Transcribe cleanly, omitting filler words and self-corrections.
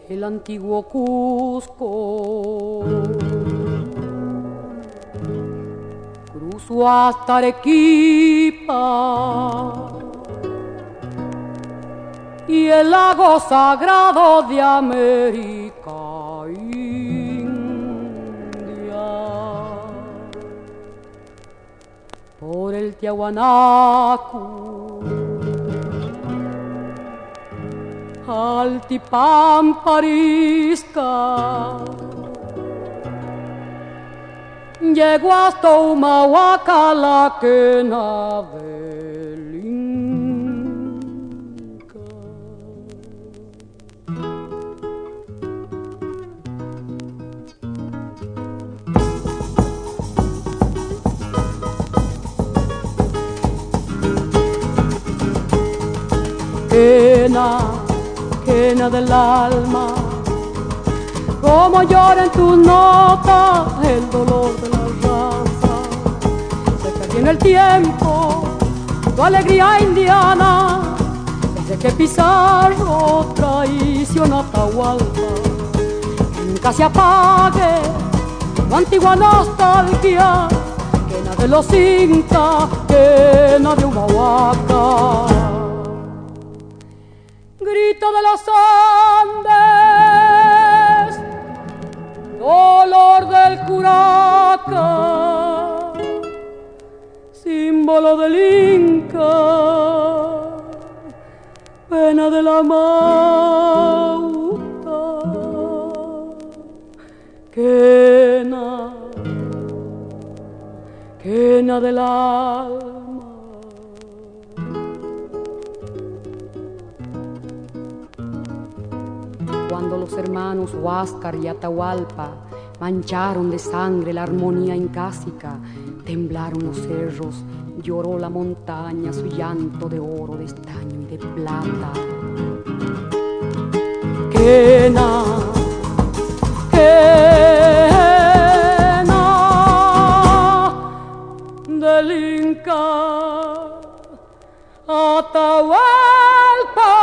el antiguo Cusco. Cruzo hasta Arequipa y el lago sagrado de América India. Por el Tiahuanacu, Altipamparisca, llego hasta Humahuaca, la quena del Inca. Quena, quena del alma, como llora en tus notas el dolor de la raza. Sé que viene el tiempo, tu alegría indiana, desde que Pizarro traiciona Atahualpa. Que nunca se apague tu antigua nostalgia, quena de los incas, quena de Humahuaca. Grito de los Andes, dolor del Curaca, símbolo del Inca, pena de la Mauta, quena, quena del alma. Cuando los hermanos Huáscar y Atahualpa mancharon de sangre la armonía incásica, temblaron los cerros, lloró la montaña su llanto de oro, de estaño y de plata. Quena, quena del Inca, Atahualpa.